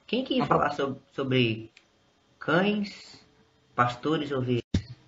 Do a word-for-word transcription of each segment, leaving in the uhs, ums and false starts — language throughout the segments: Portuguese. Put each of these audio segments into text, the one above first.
Quem que ia falar sobre, sobre cães, pastores e ovelhas?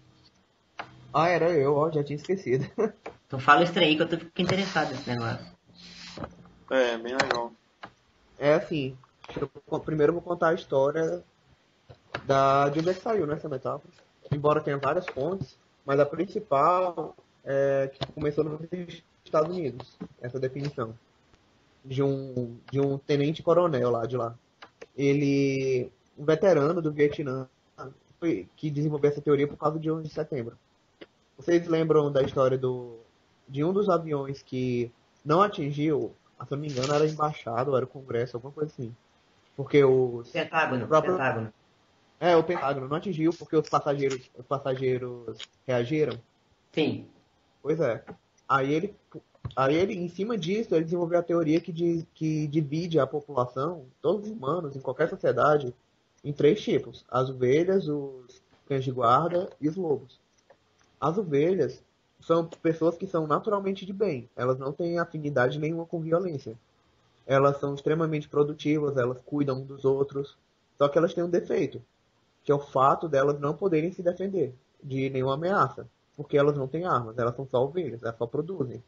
Ah, era eu, ó, já tinha esquecido. Então fala isso aí que eu tô fico interessado nesse negócio. É, bem legal. É assim, deixa eu- primeiro eu vou contar a história da, de onde é que saiu, né, essa metáfora. Embora tenha várias fontes, mas a principal é que começou nos Estados Unidos, essa definição, de um, de um tenente-coronel lá de lá. Ele, um veterano do Vietnã, foi, que desenvolveu essa teoria por causa de onze de setembro. Vocês lembram da história do, de um dos aviões que não atingiu, se eu não me engano, era a embaixada, ou era o Congresso, alguma coisa assim. Porque os, os Pentágono, próprios. Pentágono. É, o Pentágono não atingiu porque os passageiros, os passageiros reagiram. Sim. Pois é. Aí ele, aí ele, em cima disso, ele desenvolveu a teoria que, diz, que divide a população, todos os humanos, em qualquer sociedade, em três tipos: as ovelhas, os cães de guarda e os lobos. As ovelhas são pessoas que são naturalmente de bem. Elas não têm afinidade nenhuma com violência. Elas são extremamente produtivas, elas cuidam um dos outros. Só que elas têm um defeito, que é o fato delas não poderem se defender de nenhuma ameaça. Porque elas não têm armas, elas são só ovelhas, elas só produzem.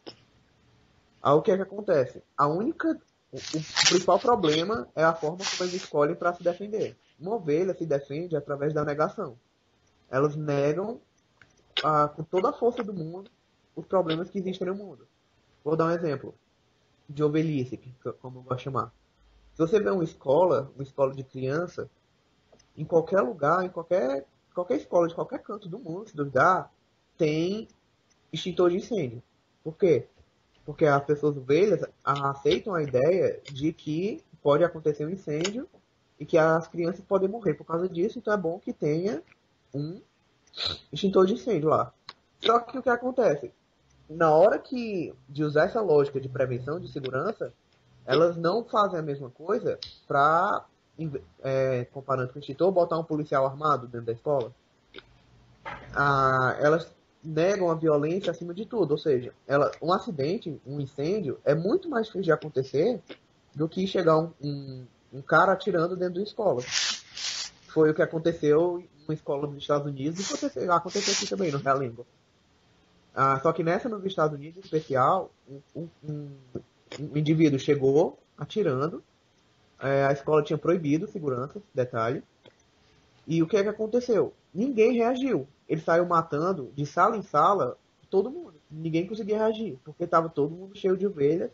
Aí o que é que acontece? A única. O, o principal problema é a forma como eles escolhem para se defender. Uma ovelha se defende através da negação. Elas negam ah, com toda a força do mundo os problemas que existem no mundo. Vou dar um exemplo de ovelhice, que, como eu vou chamar. Se você vê uma escola, uma escola de criança, em qualquer lugar, em qualquer, qualquer escola de qualquer canto do mundo, se duvidar, tem extintor de incêndio. Por quê? Porque as pessoas ovelhas aceitam a ideia de que pode acontecer um incêndio e que as crianças podem morrer por causa disso, então é bom que tenha um extintor de incêndio lá. Só que o que acontece? Na hora que de usar essa lógica de prevenção de segurança, elas não fazem a mesma coisa para, é, comparando com o extintor, botar um policial armado dentro da escola. Ah, elas negam a violência acima de tudo, ou seja, ela, um acidente, um incêndio, é muito mais difícil de acontecer do que chegar um, um, um cara atirando dentro da escola. Foi o que aconteceu em uma escola dos Estados Unidos e aconteceu, aconteceu aqui também, no Realengo. Ah, só que nessa nos Estados Unidos, em especial, um, um, um, um indivíduo chegou atirando, é, a escola tinha proibido segurança, detalhe, e o que é que aconteceu? Ninguém reagiu. Ele saiu matando de sala em sala todo mundo. Ninguém conseguia reagir, porque estava todo mundo cheio de ovelhas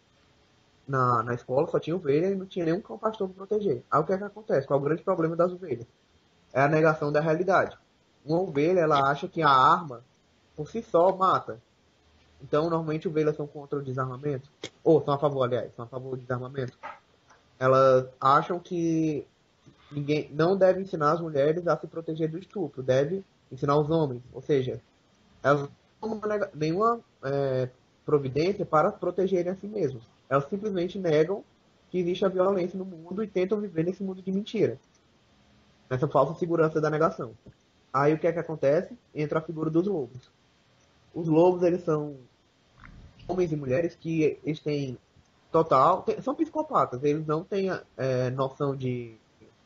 na, na escola, só tinha ovelha e não tinha nenhum cão pastor para proteger. Aí o que é que acontece? Qual é o grande problema das ovelhas? É a negação da realidade. Uma ovelha, ela acha que a arma por si só mata. Então, normalmente, ovelhas são contra o desarmamento. Ou são a favor, aliás, são a favor do desarmamento. Elas acham que ninguém não deve ensinar as mulheres a se proteger do estupro. Deve ensinar os homens. Ou seja, elas não tomam nenhuma é, providência para protegerem a si mesmos. Elas simplesmente negam que existe a violência no mundo e tentam viver nesse mundo de mentira. Nessa falsa segurança da negação. Aí o que é que acontece? Entra a figura dos lobos. Os lobos, eles são homens e mulheres que eles têm total... Tem, são psicopatas. Eles não têm é, noção de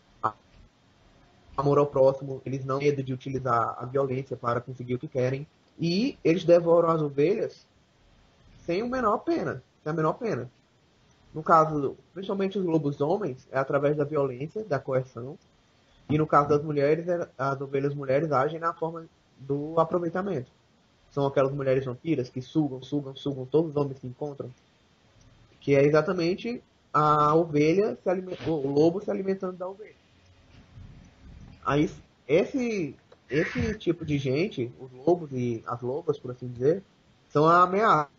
amor ao próximo. Eles não têm medo de utilizar a violência para conseguir o que querem. E eles devoram as ovelhas sem o menor pena. Sem a menor pena. No caso, principalmente os lobos homens, é através da violência, da coerção. E no caso das mulheres, as ovelhas mulheres agem na forma do aproveitamento. São aquelas mulheres vampiras que sugam, sugam, sugam todos os homens que encontram. Que é exatamente a ovelha, se aliment... o lobo se alimentando da ovelha. Aí, esse, esse tipo de gente, os lobos e as lobas, por assim dizer, são a ameaça.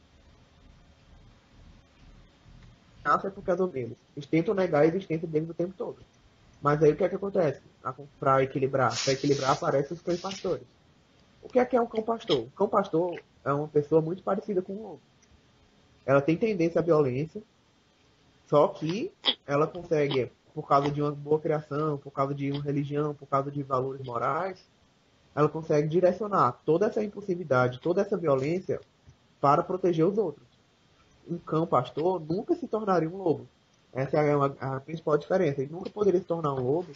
A ameaça é porque as ovelhas. Eles tentam negar a existência deles o tempo todo. Mas aí o que é que acontece? Para equilibrar, para equilibrar aparecem os cães pastores. O que é que é um cão pastor? O cão pastor é uma pessoa muito parecida com um lobo. Ela tem tendência à violência, só que ela consegue, por causa de uma boa criação, por causa de uma religião, por causa de valores morais, ela consegue direcionar toda essa impulsividade, toda essa violência para proteger os outros. Um cão pastor nunca se tornaria um lobo. Essa é uma, a principal diferença. Ele nunca poderia se tornar um lobo.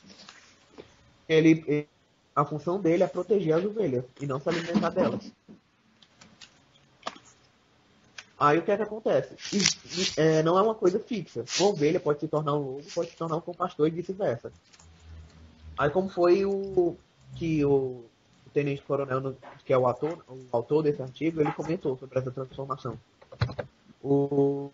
Ele, ele- a função dele é proteger as ovelhas e não se alimentar delas. Aí o que é que acontece? E- e, é, não é uma coisa fixa. Uma ovelha pode se tornar um lobo, pode se tornar um cão pastor e vice-versa. Aí como foi o que o, o Tenente Coronel, no- que é o ator, o autor desse artigo, ele comentou sobre essa transformação. O,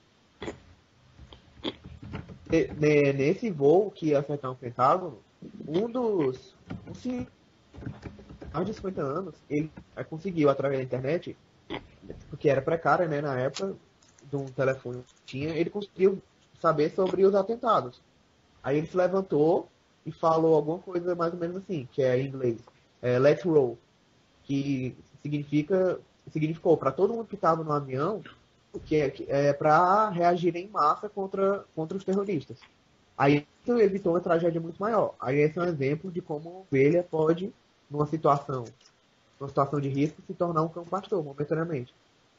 ne- ne- nesse voo que ia afetar o Pentágono, um dos um senhor de mais de cinquenta anos, ele eh, conseguiu, através da internet, porque era precária, né, na época, de um telefone que tinha, ele conseguiu saber sobre os atentados. Aí ele se levantou e falou alguma coisa mais ou menos assim, que é em inglês, é, let's roll, que significa, significou para todo mundo que estava no avião, que é, que é para reagir em massa contra, contra os terroristas. Aí isso evitou uma tragédia muito maior. Aí esse é um exemplo de como uma ovelha pode, numa situação, numa situação de risco, se tornar um cão pastor, momentaneamente.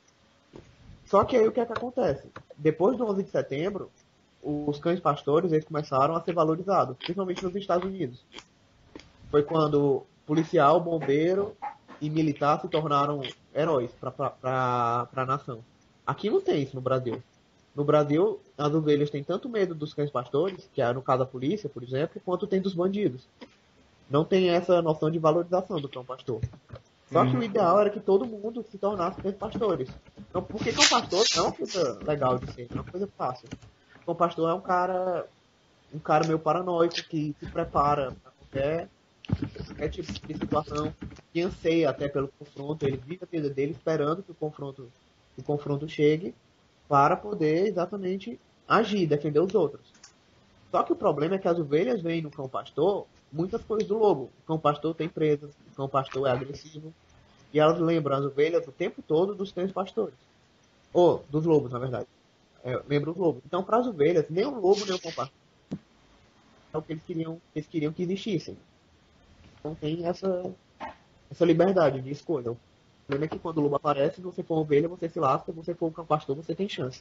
Só que aí o que é que acontece? Depois do onze de setembro, os cães pastores eles começaram a ser valorizados, principalmente nos Estados Unidos. Foi quando policial, bombeiro e militar se tornaram heróis para a nação. Aqui não tem isso no Brasil. No Brasil, as ovelhas têm tanto medo dos cães pastores, que é no caso da polícia, por exemplo, quanto tem dos bandidos. Não tem essa noção de valorização do cão pastor. Só que o ideal era que todo mundo se tornasse cães pastores. Então, porque cão pastor não é uma coisa legal de ser, não é uma coisa fácil. Cão pastor é um cara, um cara meio paranoico que se prepara para qualquer, qualquer tipo de situação, que anseia até pelo confronto, ele vive a vida dele esperando que o confronto, que o confronto chegue para poder exatamente agir, defender os outros. Só que o problema é que as ovelhas veem no cão pastor muitas coisas do lobo. O cão pastor tem presas, o cão pastor é agressivo, e elas lembram as ovelhas o tempo todo dos cães pastores. Ou dos lobos, na verdade. É, lembram os lobos. Então, para as ovelhas, nem o lobo nem o cão pastor é o que eles queriam, eles queriam que existissem. Então tem essa, essa liberdade de escolha. O problema é que quando o lobo aparece, se você for uma ovelha, você se lasca, se você for um cão pastor, você tem chance.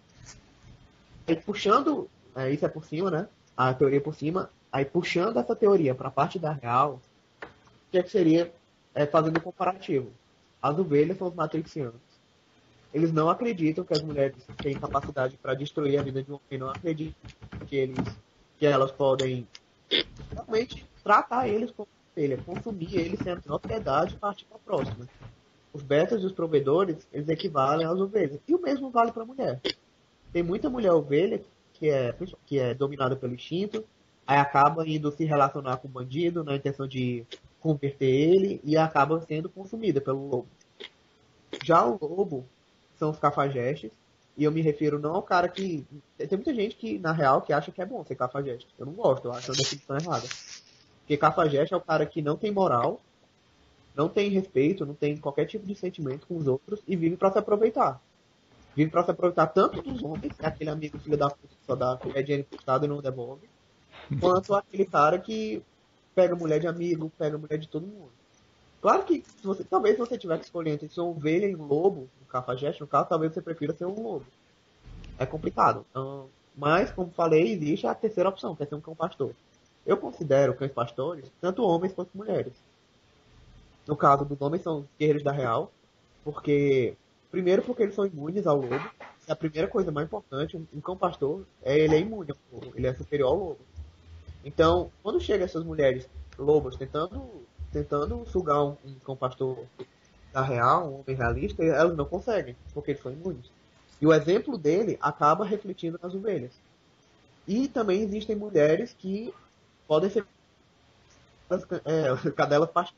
Aí puxando, é, isso é por cima, né? A teoria por cima, aí puxando essa teoria para a parte da real, o que, é que seria é, fazendo um comparativo? As ovelhas são os matricianos. Eles não acreditam que as mulheres têm capacidade para destruir a vida de um homem, não acreditam que, eles, que elas podem realmente tratar eles como ovelha, consumir eles sem a menor piedade e partir para a próxima. Os betas e os provedores, eles equivalem às ovelhas. E o mesmo vale para a mulher. Tem muita mulher ovelha que é, que é dominada pelo instinto, aí acaba indo se relacionar com o bandido na intenção de converter ele e acaba sendo consumida pelo lobo. Já o lobo são os cafajestes, e eu me refiro não ao cara que... Tem muita gente que, na real, que acha que é bom ser cafajeste. Eu não gosto, eu acho uma definição errada. Porque cafajeste é o cara que não tem moral, não tem respeito, não tem qualquer tipo de sentimento com os outros e vive para se aproveitar. Vive pra se aproveitar tanto dos homens, que é aquele amigo filho da puta que só dá dinheiro emprestado e não devolve, quanto aquele cara que pega mulher de amigo, pega mulher de todo mundo. Claro que, se você, talvez se você tiver que escolher entre ser uma ovelha e um lobo, um cafajeste, no caso, talvez você prefira ser um lobo. É complicado. Então, mas, como falei, existe a terceira opção, que é ser um cão pastor. Eu considero cães pastores tanto homens quanto mulheres. No caso dos homens, são os guerreiros da real, porque primeiro porque eles são imunes ao lobo. E a primeira coisa mais importante, um cão pastor, é ele é imune ao lobo, ele é superior ao lobo. Então, quando chegam essas mulheres lobas tentando, tentando sugar um, um cão pastor da real, um homem realista, elas não conseguem, porque eles são imunes. E o exemplo dele acaba refletindo nas ovelhas. E também existem mulheres que podem ser é, cadelas pastoras.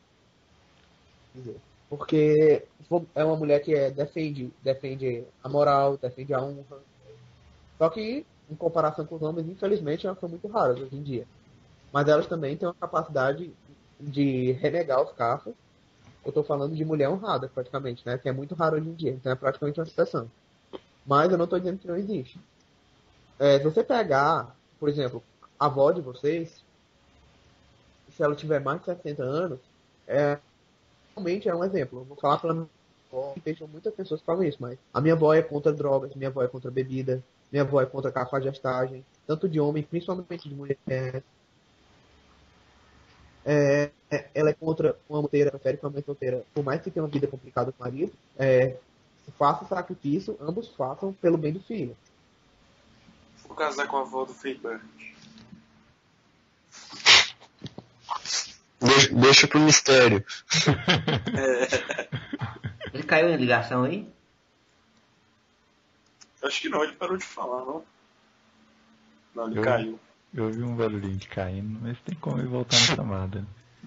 Porque é uma mulher que é, defende, defende a moral, defende a honra. Só que, em comparação com os homens, infelizmente, elas são muito raras hoje em dia. Mas elas também têm uma capacidade de renegar os cafres. Eu estou falando de mulher honrada, praticamente, né? Que é muito raro hoje em dia. Então é praticamente uma exceção. Mas eu não estou dizendo que não existe. É, se você pegar, por exemplo, a avó de vocês, se ela tiver mais de sessenta anos, é, realmente é um exemplo. Eu vou falar pela minha avó, e deixam muitas pessoas que falam isso, mas a minha avó é contra drogas, minha avó é contra bebida. Minha avó é contra a cafajestagem, tanto de homem, principalmente de mulher. É, é, ela é contra uma solteira, prefere que uma mãe solteira, por mais que tenha uma vida complicada com o marido, é, faça o sacrifício, ambos façam pelo bem do filho. Vou casar com a avó do Freebird. Deixa, deixa pro mistério. Ele caiu em ligação aí? Acho que não, ele parou de falar, não. Não, ele Eu- caiu. Eu ouvi um barulhinho de caindo, mas tem como ele voltar na chamada.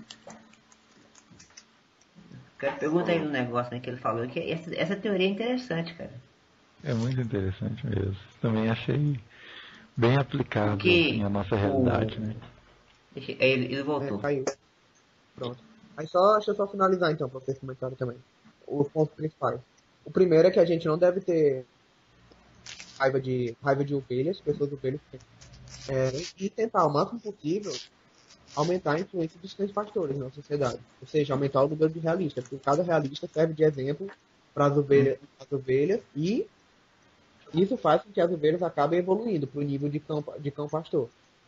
Quero perguntar aí um negócio, né, que ele falou, que essa, essa teoria é interessante, cara. É muito interessante mesmo. Também achei bem aplicável Porque assim, à nossa o- realidade, né? Deixa- aí ele, ele É, voltou. caiu. Pronto. Aí só, deixa eu só finalizar então, para vocês comentarem também. Os pontos principais. O primeiro é que a gente não deve ter raiva de, raiva de ovelhas, pessoas ovelhas, é, e tentar o máximo possível aumentar a influência dos três pastores na sociedade. Ou seja, aumentar o número de realistas, porque cada realista serve de exemplo para as ovelhas, as ovelhas e isso faz com que as ovelhas acabem evoluindo para o nível de cão, de cão pastor.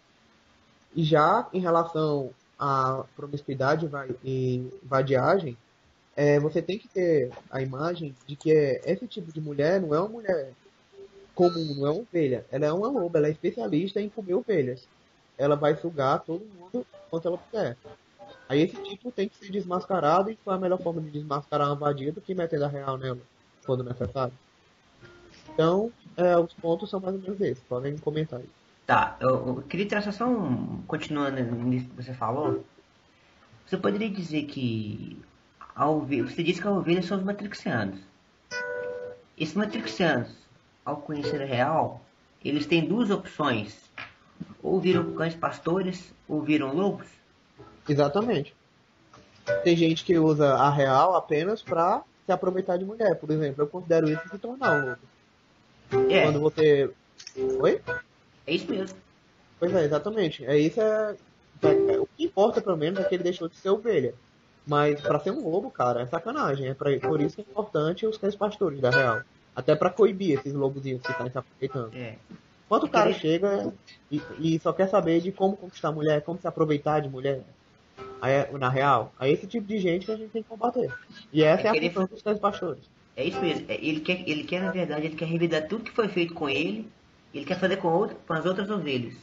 E já em relação à promiscuidade vai- e vadiagem, é, você tem que ter a imagem de que é, esse tipo de mulher não é uma mulher comum, não é uma ovelha. Ela é uma loba, ela é especialista em comer ovelhas. Ela vai sugar todo mundo quanto ela puder. Aí esse tipo tem que ser desmascarado e qual é a melhor forma de desmascarar uma vadia do que metendo a real nela, quando necessário. Então, é, os pontos são mais ou menos esses. Podem comentar aí. Tá, eu, eu queria traçar só um. Continuando nisso que você falou. Você poderia dizer que a ovelha, você disse que a ovelha são os matrixianos. Esses matrixianos, ao conhecer a real, eles têm duas opções. Ou viram cães pastores, ou viram lobos. Exatamente. Tem gente que usa a real apenas pra se aproveitar de mulher. Por exemplo, eu considero isso se tornar um lobo. É, Quando você... Oi? é isso mesmo. Pois é, exatamente. É isso é, é- o que importa pelo menos é que ele deixou de ser ovelha. Mas pra ser um lobo, cara, é sacanagem. É pra, por isso que é importante os cães pastores da real. Até pra coibir esses lobozinhos que estão se aproveitando. É. Quando o É que cara ele- chega e, e só quer saber de como conquistar a mulher, como se aproveitar de mulher, aí, é- na real, é esse tipo de gente que a gente tem que combater. E essa É é, que a ele- função dos cães pastores. É isso mesmo. É, Ele quer, ele quer, na verdade, ele quer revidar tudo que foi feito com ele. Ele quer fazer com, outro, com as outras ovelhas.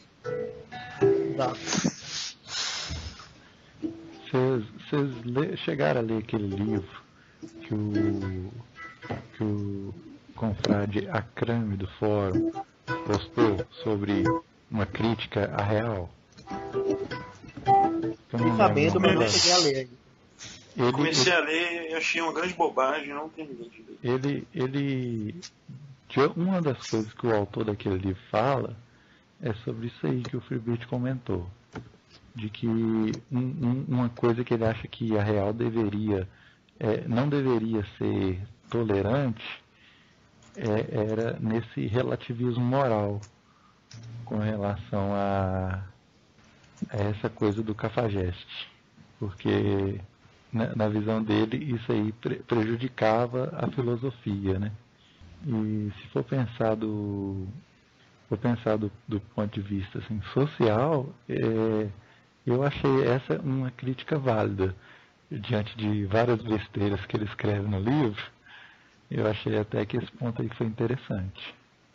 Tá? Vocês vocês le- chegaram a ler aquele livro que o, que o confrade Acrame do Fórum postou sobre uma crítica à real? Eu não Fiquei lembro sabendo, o mas nome não dela. cheguei a ler ainda. Ele, Comecei a ler e achei uma grande bobagem, não terminei de ler. ele, ele, de uma das coisas que o autor daquele livro fala é sobre isso aí que o Freebird comentou, de que um- um- uma coisa que ele acha que a real deveria, é, não deveria ser tolerante, é, era nesse relativismo moral com relação a, a essa coisa do cafajeste, porque na, na visão dele isso aí pre- prejudicava a filosofia, né? E se for pensar do, for pensar do, do ponto de vista assim, social, é, eu achei essa uma crítica válida diante de várias besteiras que ele escreve no livro. Eu achei até que esse ponto aí foi interessante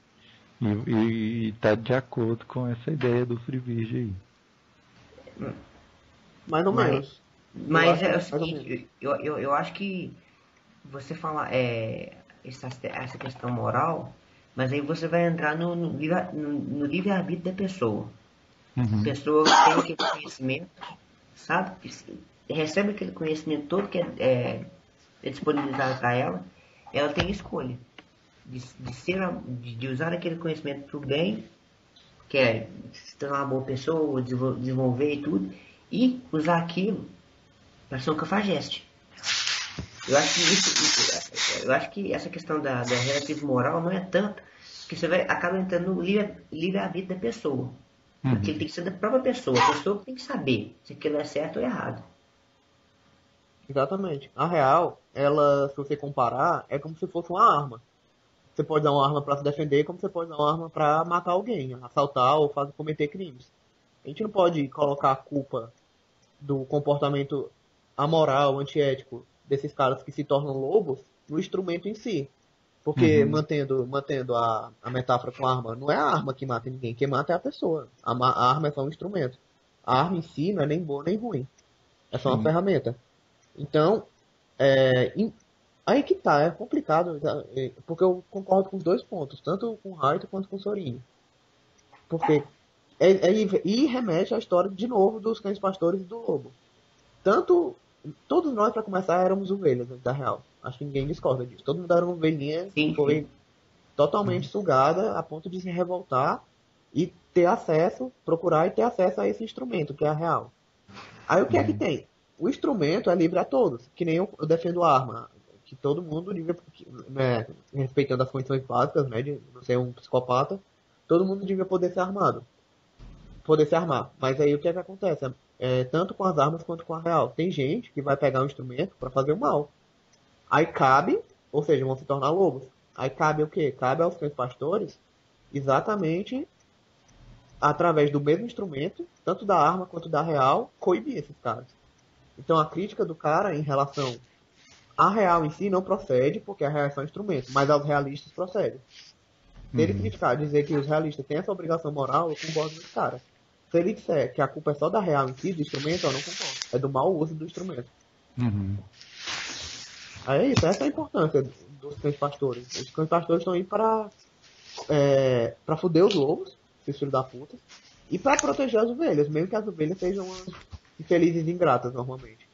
e está de acordo com essa ideia do Freebird aí. Mais ou Mas- menos. Mas acho é o mais ou seguinte, eu, eu, eu acho que você fala é, essa, essa questão moral, mas aí você vai entrar no, no, livre- no, no livre-arbítrio da pessoa. A Uhum. pessoa tem aquele conhecimento, sabe? que se- Recebe aquele conhecimento todo que é, é, é disponibilizado para ela, ela tem escolha de, de, ser, a- de, de usar aquele conhecimento para o bem, que é se tornar uma boa pessoa, desenvol- desenvolver e tudo, e usar aquilo para ser um cafajeste. Eu acho que isso, isso- eu acho que essa questão da, da relativa moral não é tanto, que você vai acaba entrando no livre, livre-arbítrio da pessoa. Porque Uhum. tem que ser da própria pessoa. A pessoa que tem que saber se aquilo é certo ou errado. Exatamente. A real, ela, se você comparar, é como se fosse uma arma. você pode dar uma arma pra se defender, como você pode dar uma arma pra matar alguém, assaltar ou fazer, cometer crimes. A gente não pode colocar a culpa do comportamento amoral, antiético desses caras que se tornam lobos no instrumento em si. Porque, Uhum. mantendo, mantendo a, a metáfora com a arma, não é a arma que mata ninguém, quem mata é a pessoa. A, ma- a arma é só um instrumento. A arma em si não é nem boa nem ruim. É só uma Sim. ferramenta. Então, é, em- aí que tá, é complicado, tá? É, porque eu concordo com os dois pontos, tanto com o Raito quanto com o Sorin. Porque é, é, e remete à história de novo dos cães pastores e do lobo. Tanto, todos nós, para começar, éramos ovelhas da real. Acho que ninguém discorda disso. Todo mundo era uma ovelhinha que Sim, foi sim. totalmente sugada a ponto de se revoltar e ter acesso, procurar e ter acesso a esse instrumento, que é a real. Aí o que é que Uhum. tem? O instrumento é livre a todos, que nem eu, eu defendo a arma, que todo mundo, devia, né, respeitando as condições básicas, né, de não ser um psicopata, todo mundo devia poder ser armado, poder se armar. Mas aí o que é que acontece? É, é, tanto com as armas quanto com a real. Tem gente que vai pegar um instrumento para fazer o mal. Aí cabe, ou seja, vão se tornar lobos. Aí cabe o quê? Cabe aos cães pastores exatamente através do mesmo instrumento, tanto da arma quanto da real, coibir esses caras. Então a crítica do cara em relação à real em si não procede, porque a real é só um instrumento, mas aos realistas procede. Se ele Uhum. criticar, dizer que os realistas têm essa obrigação moral, eu concordo com esse cara. Se ele disser que a culpa é só da real em si, do instrumento, eu não concordo. É do mau uso do instrumento. Uhum. Aí é isso, essa é a importância dos cães pastores. Os cães pastores estão aí para é, para foder os lobos, esses filhos da puta, e para proteger as ovelhas, mesmo que as ovelhas sejam umas infelizes e ingratas normalmente.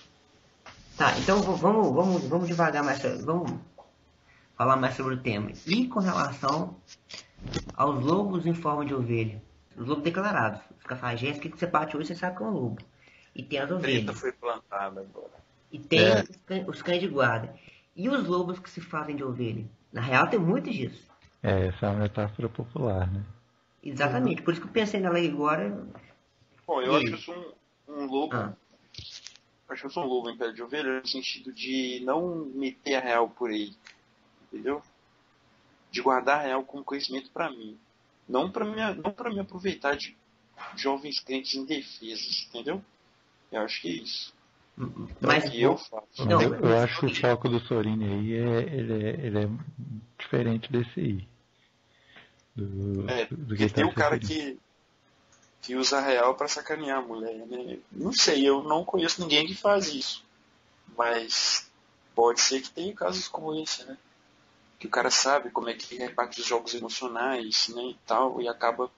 Tá, então v- vamos, vamos, vamos devagar mais, so- vamos falar mais sobre o tema. E com relação aos lobos em forma de ovelha? Os lobos declarados. Os cafajestes, que você bate hoje, você sabe que é um lobo. E tem as Treta ovelhas. foi plantada agora. E tem É. os cães, os cães de guarda. E os lobos que se fazem de ovelha? Na real, tem muitos disso. É, essa é uma metáfora popular, né? Exatamente. Por isso que eu pensei na lei agora. Bom, eu E acho que eu aí? sou um, um lobo. Ah, Acho que eu sou um lobo em pele de ovelha no sentido de não meter a real por aí. Entendeu? De guardar a real como conhecimento pra mim. Não pra me, não pra me aproveitar de jovens crentes indefesos, entendeu? Eu acho que é isso. É o mas que eu vou. faço. Não, Eu, eu mas. acho que o foco do Sorini aí é, ele é, ele é diferente desse aí. Do, É, do que porque ele tá tem o se cara referindo. que, que usa a real pra sacanear a mulher, né? Não sei, eu não conheço ninguém que faz isso. Mas pode ser que tenha casos como esse, né? Que o cara sabe como é que reparte os jogos emocionais, né, e tal, e acaba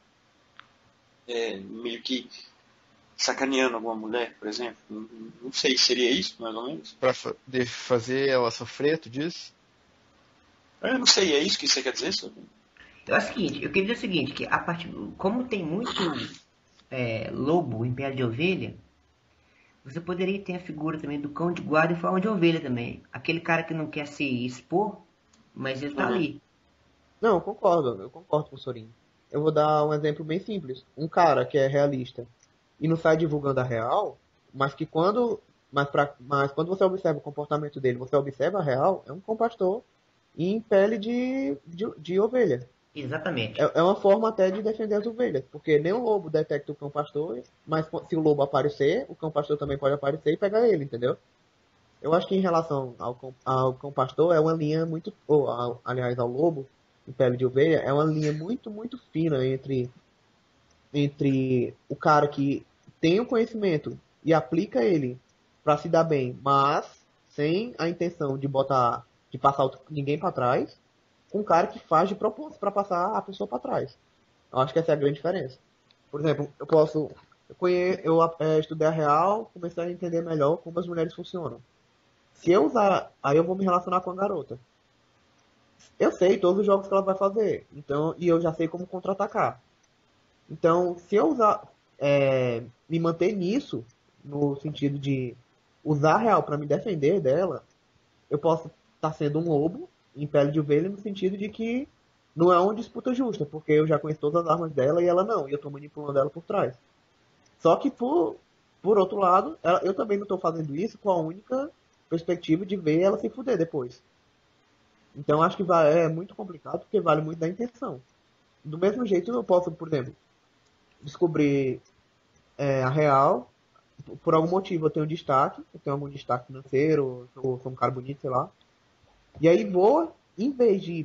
é, meio que sacaneando alguma mulher, por exemplo. Não, não sei, seria isso, mais ou menos? Pra fa- de fazer ela sofrer, tu diz? Eu não sei, é isso que você quer dizer, senhor? É o seguinte, eu queria dizer o seguinte, que a partir, como tem muito é, lobo em pele de ovelha, você poderia ter a figura também do cão de guarda em forma de ovelha também. Aquele cara que não quer se expor, mas ele tá Uhum. ali. Não, eu concordo, eu concordo com o Sorin. Eu vou dar um exemplo bem simples. Um cara que é realista e não sai divulgando a real, mas que quando, mas, pra, mas quando você observa o comportamento dele, você observa a real, é um cão pastor em pele de, de, de ovelha. Exatamente. É, é uma forma até de defender as ovelhas, porque nem o lobo detecta o cão pastor, mas se o lobo aparecer, o cão pastor também pode aparecer e pegar ele, entendeu? Eu acho que em relação ao cão, ao cão pastor é uma linha muito, ou ao- aliás ao lobo em pele de ovelha, é uma linha muito, muito fina entre, entre o cara que tem o conhecimento e aplica ele para se dar bem, mas sem a intenção de botar, de passar outro- ninguém para trás, com um cara que faz de propósito para passar a pessoa para trás. Eu acho que essa é a grande diferença. Por exemplo, eu posso, eu, conhe, eu é, estudei a real, comecei a entender melhor como as mulheres funcionam. Se eu usar, aí eu vou me relacionar com a garota. Eu sei todos os jogos que ela vai fazer, então e eu já sei como contra-atacar. Então, se eu usar, é, me manter nisso, no sentido de usar a real para me defender dela, eu posso estar sendo um lobo em pele de ovelha no sentido de que não é uma disputa justa, porque eu já conheço todas as armas dela e ela não, e eu estou manipulando ela por trás. Só que por, por outro lado, ela- eu também não estou fazendo isso com a única perspectiva de ver ela se fuder depois. Então acho que va- é muito complicado porque vale muito da intenção. Do mesmo jeito eu posso, por exemplo, descobrir é, a real, por algum motivo eu tenho destaque, eu tenho algum destaque financeiro, ou sou um cara bonito, sei lá. E aí vou, em vez de,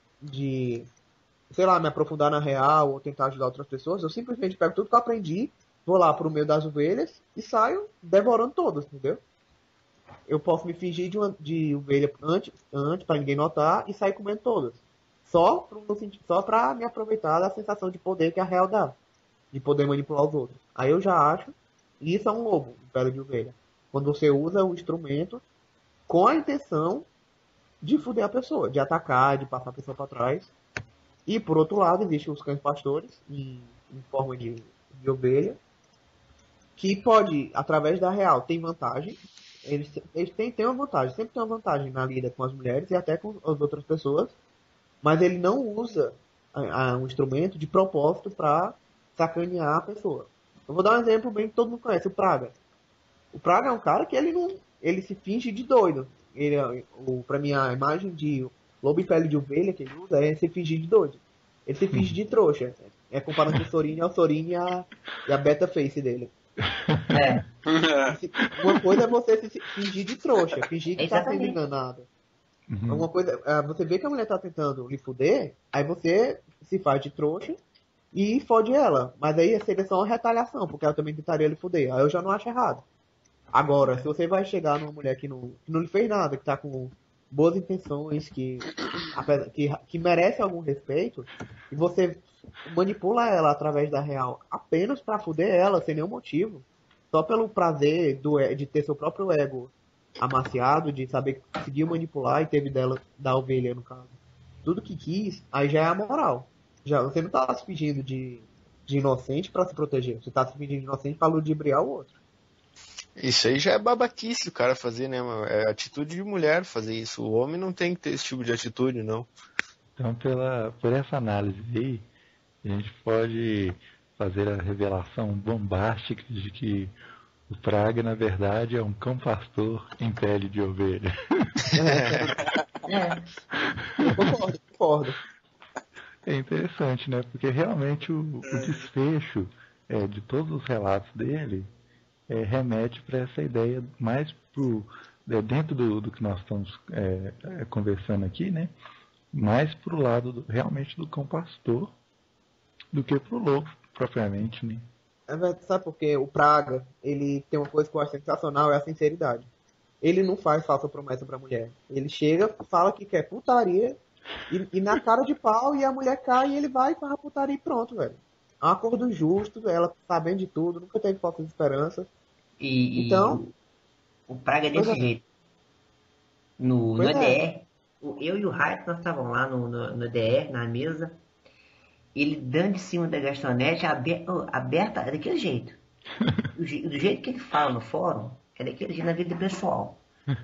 de, sei lá, me aprofundar na real ou tentar ajudar outras pessoas, eu simplesmente pego tudo que eu aprendi, vou lá pro meio das ovelhas e saio devorando todas, entendeu? Eu posso me fingir de, uma, de ovelha antes, antes para ninguém notar e sair comendo todas. Só, pro, no sentido- só pra me aproveitar da sensação de poder que a real dá. De poder manipular os outros. Aí eu já acho, e isso é um lobo, em pele de ovelha. Quando você usa o instrumento com a intenção de fuder a pessoa, de atacar, de passar a pessoa para trás. E por outro lado, existem os cães pastores, em, em forma de, de ovelha, que pode, através da real, tem vantagem. Eles, eles têm, têm uma vantagem, sempre tem uma vantagem na lida com as mulheres e até com as outras pessoas, mas ele não usa a, a, um instrumento de propósito para sacanear a pessoa. Eu vou dar um exemplo bem que todo mundo conhece, o Praga. O Praga é um cara que ele não, ele se finge de doido. Ele, é- o, pra mim, a imagem de lobo em pele de ovelha que ele usa é se fingir de doido. Ele se finge de trouxa. É comparando o Sorin ao Sorin e a, e a beta face dele. É, Esse- Uma coisa é você se fingir de trouxa, fingir que tá sendo exatamente. enganado. Uhum. Uma coisa, é, você vê que a mulher tá tentando lhe fuder, aí você se faz de trouxa e fode ela. Mas aí seria só uma retaliação, porque ela também tentaria lhe fuder. Aí eu já não acho errado. Agora, se você vai chegar numa mulher que não, que não lhe fez nada, que tá com boas intenções, que, apesar- que, que merece algum respeito, e você manipula ela através da real apenas pra fuder ela, sem nenhum motivo, só pelo prazer do, e- de ter seu próprio ego amaciado, de saber que conseguiu manipular e teve dela, da ovelha, no caso, tudo que quis, aí já é a moral. Já, você não tá se fingindo de, de inocente pra se proteger, você tá se fingindo de inocente pra ludibriar o outro. Isso aí já é babaquice o cara fazer, né, mano? É atitude de mulher fazer isso. O homem não tem que ter esse tipo de atitude, não. Então, pela, por essa análise aí, a gente pode fazer a revelação bombástica de que o Praga, na verdade, é um cão pastor em pele de ovelha. É, Eu concordo, concordo. É interessante, né? Porque realmente o, o desfecho é, de todos os relatos dele é, remete para essa ideia mais pro, é, dentro do, do que nós estamos é, é, conversando aqui, né? Mais pro lado do- realmente do cão pastor do que pro lobo propriamente, né? É verdade, sabe por quê? O Praga, ele tem uma coisa que eu acho sensacional, é a sinceridade. Ele não faz falsa promessa pra mulher. Ele chega, fala que quer putaria, e, e na cara de pau, e a mulher cai, e ele vai e faz a putaria e pronto, velho. É um acordo justo, ela sabendo de tudo, nunca teve falta de esperança. e, e Então, o, o Praga é pois desse é, jeito. No, no pois é. E D R, o- eu e o Raik, nós estávamos lá no, no, no E D R, na mesa, ele dando de cima da garçonete, abe- oh, aberta, é daquele jeito. Do, je- do jeito que ele fala no fórum, é daquele jeito na vida pessoal.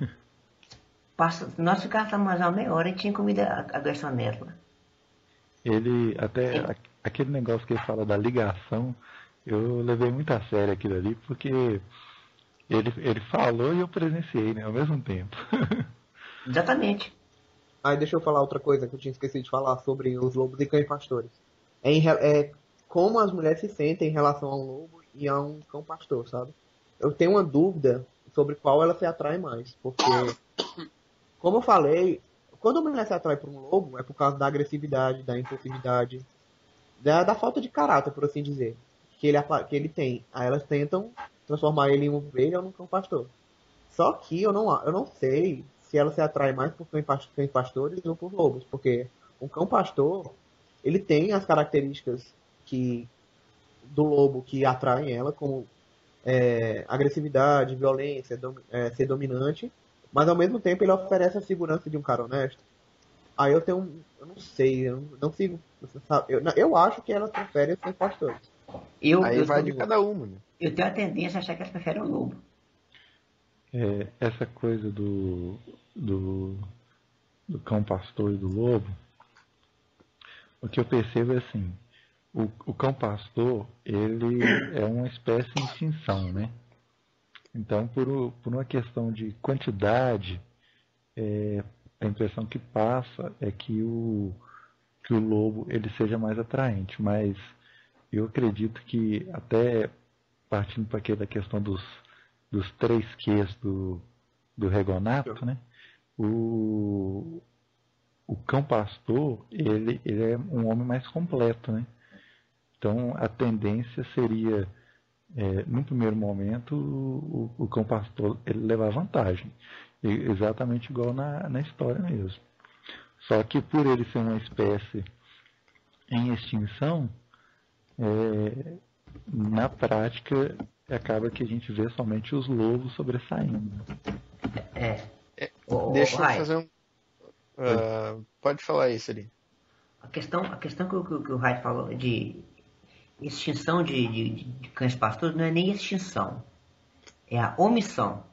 Passa, nós ficávamos mais uma meia hora e tinha comida a, a garçonete lá. Ele, até Ele- a- aquele negócio que ele fala da ligação, eu levei muito a sério aquilo ali, porque ele, ele falou e eu presenciei, né, ao mesmo tempo. exatamente. Aí deixa eu falar outra coisa que eu tinha esquecido de falar sobre os lobos e cães pastores. É, em re- é como as mulheres se sentem em relação a um lobo e a um cão pastor, sabe? Eu tenho uma dúvida sobre qual ela se atrai mais, porque, como eu falei, quando a mulher se atrai por um lobo é por causa da agressividade, da impulsividade, da, da falta de caráter, por assim dizer, que ele, apa- que ele tem. Aí elas tentam transformar ele em uma ovelha ou num cão pastor. Só que eu não, eu não sei se ela se atrai mais por cães pas- cães pastores ou por lobos, porque um cão pastor, ele tem as características que do lobo que atraem ela, como é, agressividade, violência, dom- é, ser dominante, mas ao mesmo tempo ele oferece a segurança de um cara honesto. Aí eu tenho, um- eu não sei, eu não, não sigo, sabe? Eu, eu acho que ela prefere os cães pastores. Eu, Aí eu, vai sou- de cada uma, né? eu tenho a tendência a achar que elas preferem o lobo. É, essa coisa do, do, do cão pastor e do lobo, o que eu percebo é assim, o, o cão pastor, ele é uma espécie em extinção, né? Então, por, o- por uma questão de quantidade, é, a impressão que passa é que o, que o lobo ele seja mais atraente, mas eu acredito que até partindo para aquela questão dos, dos três Qs do, do Regonato, né? O, o cão pastor ele, ele é um homem mais completo, né? Então a tendência seria, é, no primeiro momento, o, o cão pastor ele levar vantagem, exatamente igual na, na história mesmo. Só que por ele ser uma espécie em extinção, é, na prática acaba que a gente vê somente os lobos sobressaindo. É. É, Ô, ô, deixa ô, eu Rai, fazer um. Uh, pode falar isso ali. a questão, a questão que, o- que, o- que o Rai falou de extinção de, de, de- de cães pastores não é nem extinção, é a omissão.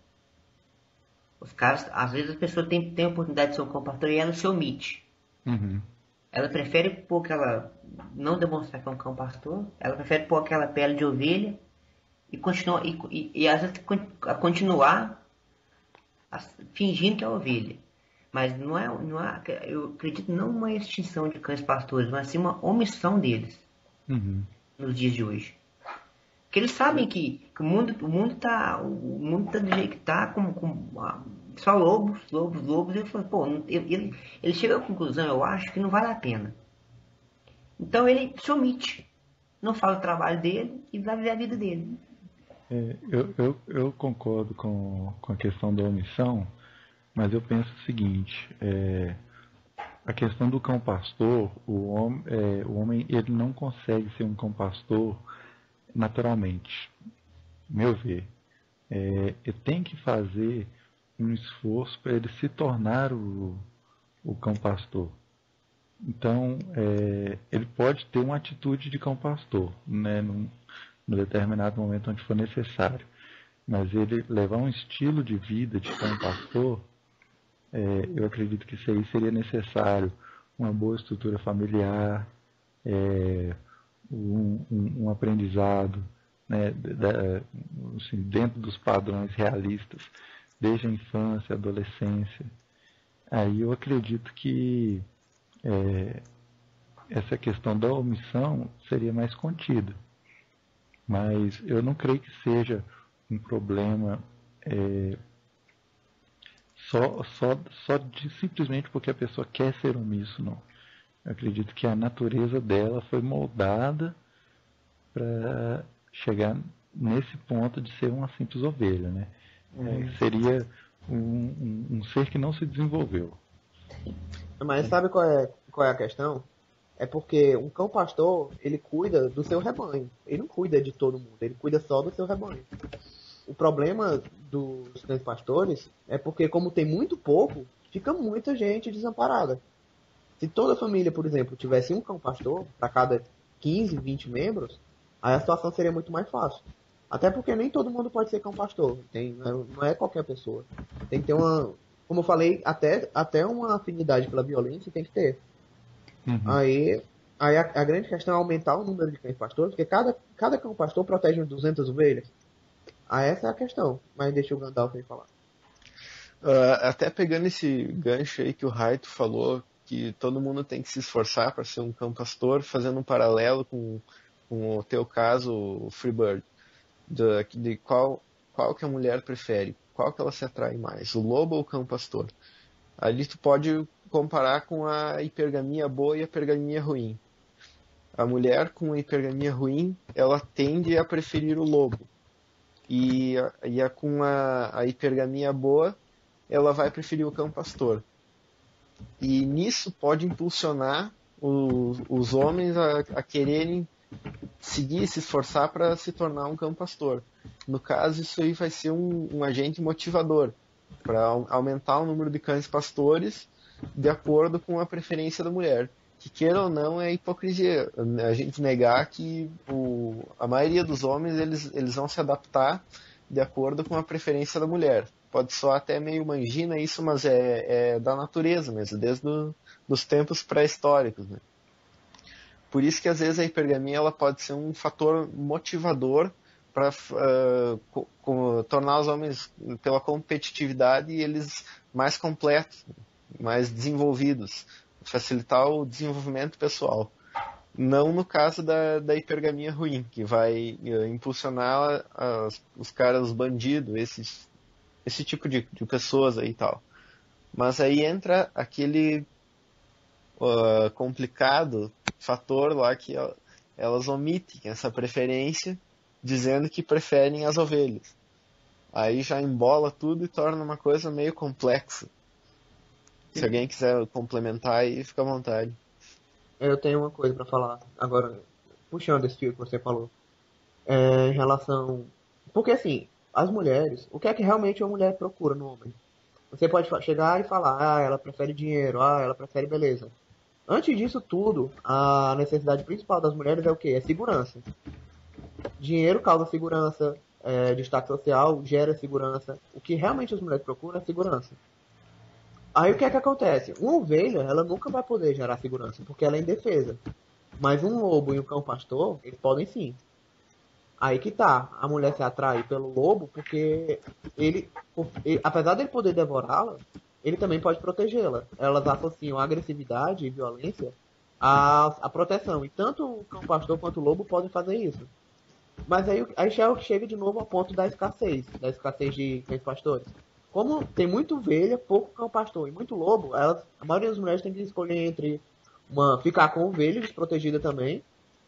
Os caras, às vezes a pessoa tem, tem a oportunidade de ser um cão pastor e ela se omite. Uhum. Ela prefere pôr aquela. Não demonstrar que é um cão pastor, ela prefere pôr aquela pele de ovelha e continuar. E, e, e às vezes con- a continuar as- fingindo que é ovelha. Mas não é, não é. Eu acredito não uma extinção de cães pastores, mas sim uma omissão deles Uhum. nos dias de hoje. Porque eles sabem que, que o mundo o mundo tá. O mundo tá do jeito que tá, com, com ah, só lobos, lobos, lobos. Ele falou, pô, não- ele, ele, ele chega à conclusão, eu acho, que não vale a pena. Então ele se omite, não fala o trabalho dele e vai viver a vida dele. É, eu, eu, eu concordo com, com a questão da omissão, mas eu penso o seguinte, é, a questão do cão pastor, o homem, é, o homem ele não consegue ser um cão pastor naturalmente, meu ver. É, ele tem que fazer um esforço para ele se tornar o, o cão pastor. Então, é, ele pode ter uma atitude de cão pastor, né, num, num determinado momento onde for necessário. Mas ele levar um estilo de vida de cão pastor, é, eu acredito que isso aí seria necessário uma boa estrutura familiar, é, um, um, um aprendizado, né, da, assim, dentro dos padrões realistas, desde a infância, adolescência. Aí eu acredito que é, essa questão da omissão seria mais contida. Mas eu não creio que seja um problema é, só, só, só de, simplesmente porque a pessoa quer ser omisso, não. Eu acredito que a natureza dela foi moldada para chegar nesse ponto de ser uma simples ovelha, né? É, seria um, um, um ser que não se desenvolveu. Mas sabe qual é, qual é a questão? É porque um cão pastor, ele cuida do seu rebanho. Ele não cuida de todo mundo, ele cuida só do seu rebanho. O problema dos cães pastores é porque, como tem muito pouco, fica muita gente desamparada. Se toda a família, por exemplo, tivesse um cão pastor para cada quinze, vinte membros, aí a situação seria muito mais fácil. Até porque nem todo mundo pode ser cão pastor. Tem, não é qualquer pessoa. Tem que ter uma, como eu falei, até, até uma afinidade pela violência tem que ter. Uhum. Aí, aí a, a grande questão é aumentar o número de cães pastores, porque cada, cada cão pastor protege umas duzentas ovelhas. Ah, essa é a questão. Mas deixa o Gandalf aí falar. Uh, até pegando esse gancho aí que o Raito falou, que todo mundo tem que se esforçar para ser um cão pastor, fazendo um paralelo com, com o teu caso, o Freebird, de, de qual, qual que a mulher prefere, qual que ela se atrai mais, o lobo ou o cão pastor. Ali tu pode comparar com a hipergamia boa e a hipergamia ruim. A mulher com a hipergamia ruim, ela tende a preferir o lobo. E a, e a com a, a hipergamia boa, ela vai preferir o cão pastor. E nisso pode impulsionar os, os homens a, a quererem seguir, se esforçar para se tornar um cão pastor. No caso, isso aí vai ser um, um agente motivador para aumentar o número de cães pastores de acordo com a preferência da mulher. Que queira ou não é hipocrisia a gente negar que o, a maioria dos homens eles, eles vão se adaptar de acordo com a preferência da mulher. Pode soar até meio mangina isso, mas é, é da natureza mesmo, desde do, dos tempos pré-históricos, né? Por isso que às vezes a hipergamia ela pode ser um fator motivador para uh, co- co- tornar os homens, pela competitividade, eles mais completos. mais desenvolvidos, facilitar o desenvolvimento pessoal. Não no caso da, da hipergamia ruim, que vai uh, impulsionar as, os caras, os bandidos, esses, esse tipo de, de pessoas aí e tal. Mas aí entra aquele uh, complicado fator lá que elas omitem essa preferência, dizendo que preferem as ovelhas. Aí já embola tudo e torna uma coisa meio complexa. Se alguém quiser complementar aí, fica à vontade. Eu tenho uma coisa pra falar agora, puxando esse fio que você falou, é, em relação... Porque assim, as mulheres, o que é que realmente uma mulher procura no homem? Você pode chegar e falar, ah, ela prefere dinheiro, ah, ela prefere beleza. Antes disso tudo, a necessidade principal das mulheres é o quê? É segurança. Dinheiro causa segurança, é, destaque social gera segurança. O que realmente as mulheres procuram é segurança. Aí o que é que acontece? Uma ovelha, ela nunca vai poder gerar segurança, porque ela é indefesa. Mas um lobo e um cão pastor, eles podem sim. Aí que tá, a mulher se atrai pelo lobo, porque ele, ele apesar dele poder devorá-la, ele também pode protegê-la. Elas associam a agressividade e violência à, à proteção. E tanto o cão pastor quanto o lobo podem fazer isso. Mas aí, aí já chega de novo ao ponto da escassez, da escassez de cães pastores. Como tem muito ovelha, pouco cão pastor e muito lobo, elas, a maioria das mulheres tem que escolher entre uma, ficar com ovelha desprotegida também,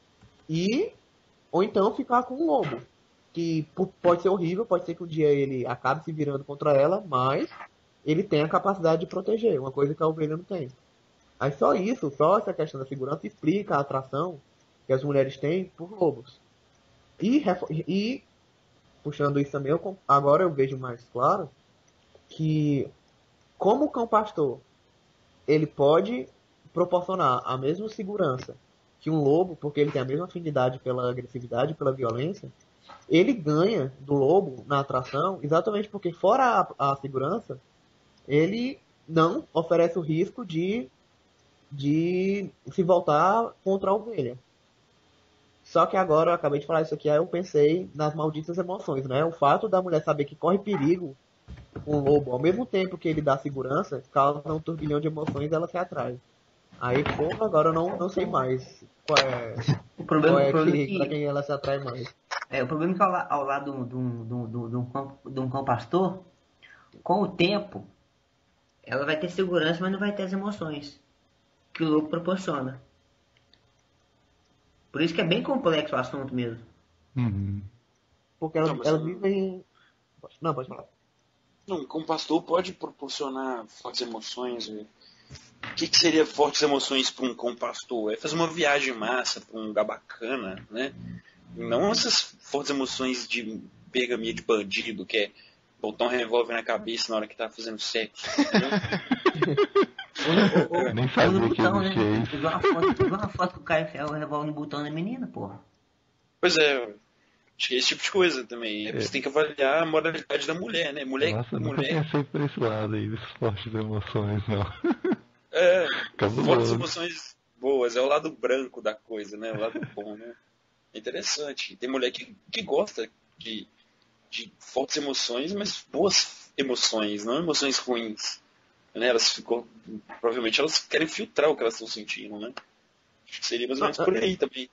e ou então ficar com um lobo, que pode ser horrível, pode ser que um dia ele acabe se virando contra ela, mas ele tem a capacidade de proteger, uma coisa que a ovelha não tem. Aí só isso, só essa questão da segurança explica a atração que as mulheres têm por lobos. E, e puxando isso também, eu, agora eu vejo mais claro que como o cão pastor ele pode proporcionar a mesma segurança que um lobo, porque ele tem a mesma afinidade pela agressividade, pela violência, ele ganha do lobo na atração exatamente porque fora a, a segurança, ele não oferece o risco de, de se voltar contra a ovelha. Só que agora eu acabei de falar isso aqui, aí eu pensei nas malditas emoções, né? O fato da mulher saber que corre perigo com o lobo, ao mesmo tempo que ele dá segurança, causa um turbilhão de emoções e ela se atrai. Aí, porra, agora eu não, não sei mais qual é, O problema, qual é o problema que, é que, pra quem ela se atrai mais. é, o problema é que ao, la- ao lado de um, de, um, de, um, de, um, de um cão, de um cão pastor, com o tempo, ela vai ter segurança, mas não vai ter as emoções que o lobo proporciona. Por isso que é bem complexo o assunto mesmo. Uhum. Porque elas, Não, mas elas não- vivem... Não, pode falar. Não, como pastor pode proporcionar fortes emoções. Velho. O que, que seria fortes emoções para um compastor? É fazer uma viagem massa para um lugar bacana, né? Não essas fortes emoções de pergaminha de bandido, que é botar um revólver na cabeça na hora que tá fazendo sexo. Entendeu? Ou, ou, Eu nem ou sabia no que botão, né? existia isso. Igual uma foto, igual uma foto que o cara enfiar o revólver no botão da menina, porra. Pois é, acho que é esse tipo de coisa também. É, você tem que avaliar a moralidade da mulher, né? Mulher, Nossa, eu nunca mulher pensei por esse lado aí, das fortes emoções, não. é, Cabuloso. fortes emoções boas, é o lado branco da coisa, né? O lado bom, né? É interessante. Tem mulher que, que gosta de, de fortes emoções, mas boas emoções, não emoções ruins. Né? Elas ficam. Provavelmente elas querem filtrar o que elas estão sentindo, né? Acho que seria mais ou menos por aí também.